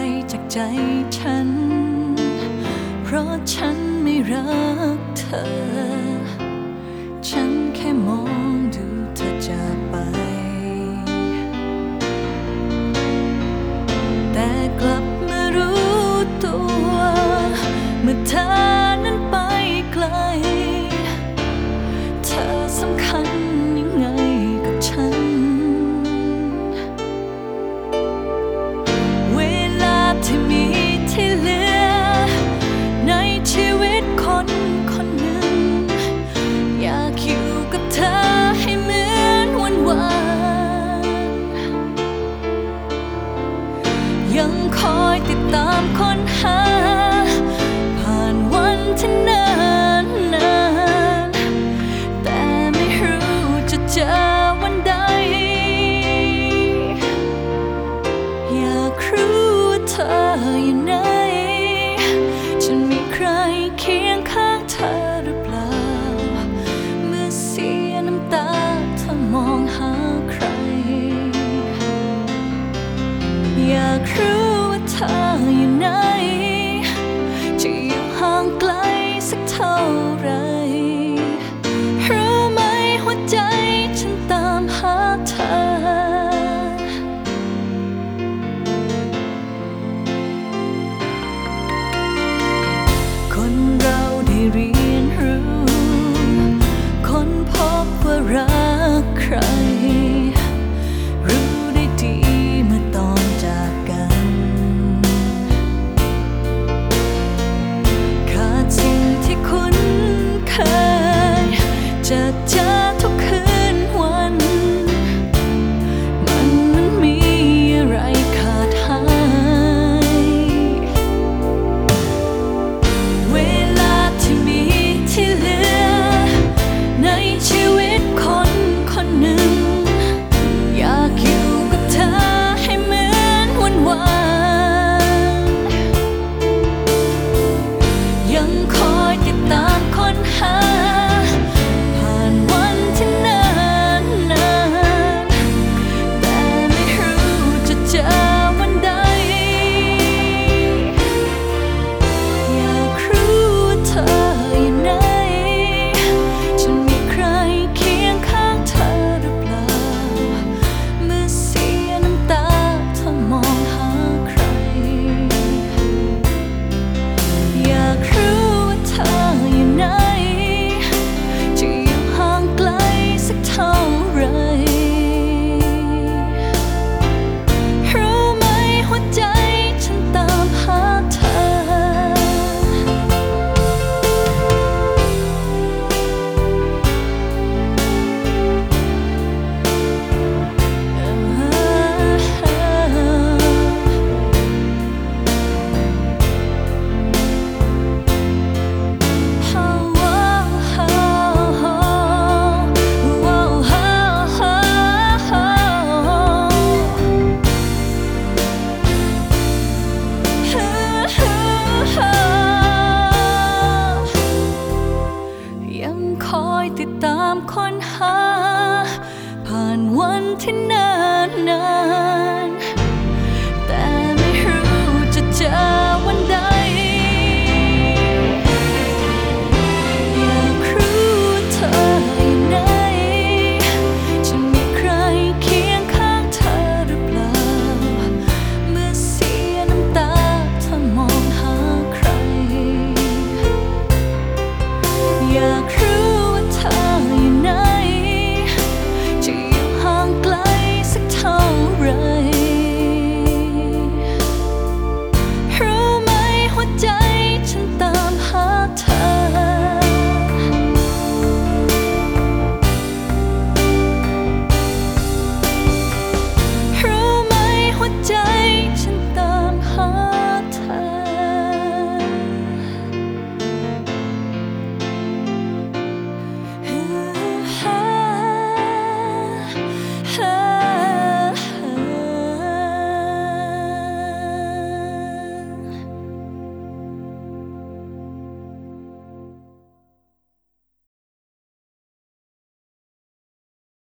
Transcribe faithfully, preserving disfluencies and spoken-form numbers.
จากใจฉันเพราะฉันไม่รักเธอฉันแค่มองดูเธอจากไปแต่กลับมารู้ตัวเมื่อเธอนั้นไปไกลเธอสำคัญยังไงกับฉันเวลาที่มีที่เหลือในชีวิตคนคนหนึ่งอยากอยู่กับเธอให้เหมือนวันวานยังคอยติดตามค้นหาผ่านวันที่นานนานแต่ไม่รู้จะเจอวันใดอยากรู้ว่าเธออยู่ไหนฉันมีใครเคียงข้างเธอหรือเปล่าเมื่อเสียน้ำตาเธอมองหาใครอยากรู้ว่าเธออยู่ไหนจะอยู่ห่างไกลสักเท่าไรรู้ไหมหัวใจฉันตามหาเธอคนเราได้เรียนรู้คนพบว่ารักใครรู้ได้ดีเมื่อตอนจากกันขาดสิ่งที่คุ้นเคยจะเจอทุกคืนวันมันมันมีอะไรขาดหายเวลาที่มีที่เหลือในชีวิตคนคนหนึ่งอยากอยู่กับเธอให้เหมือนวันวานยังคอยติดตามค้นหาผ่านวันที่นานนานแต่ไม่รู้จะเจอวันใดอยากรู้ว่าเธออยู่ไหนฉันมีใครเคียงข้างเธอหรือเปล่าเมื่อเสียน้ำตาเธอมองหาใครอยากรู้ว่าเธออยู่ไหนจะอยู่ห่างไกลสักเท่าไรรู้ไหมหัวใจฉันตามหาเธอยังคอยติดตามค้นหาผ่านวันที่น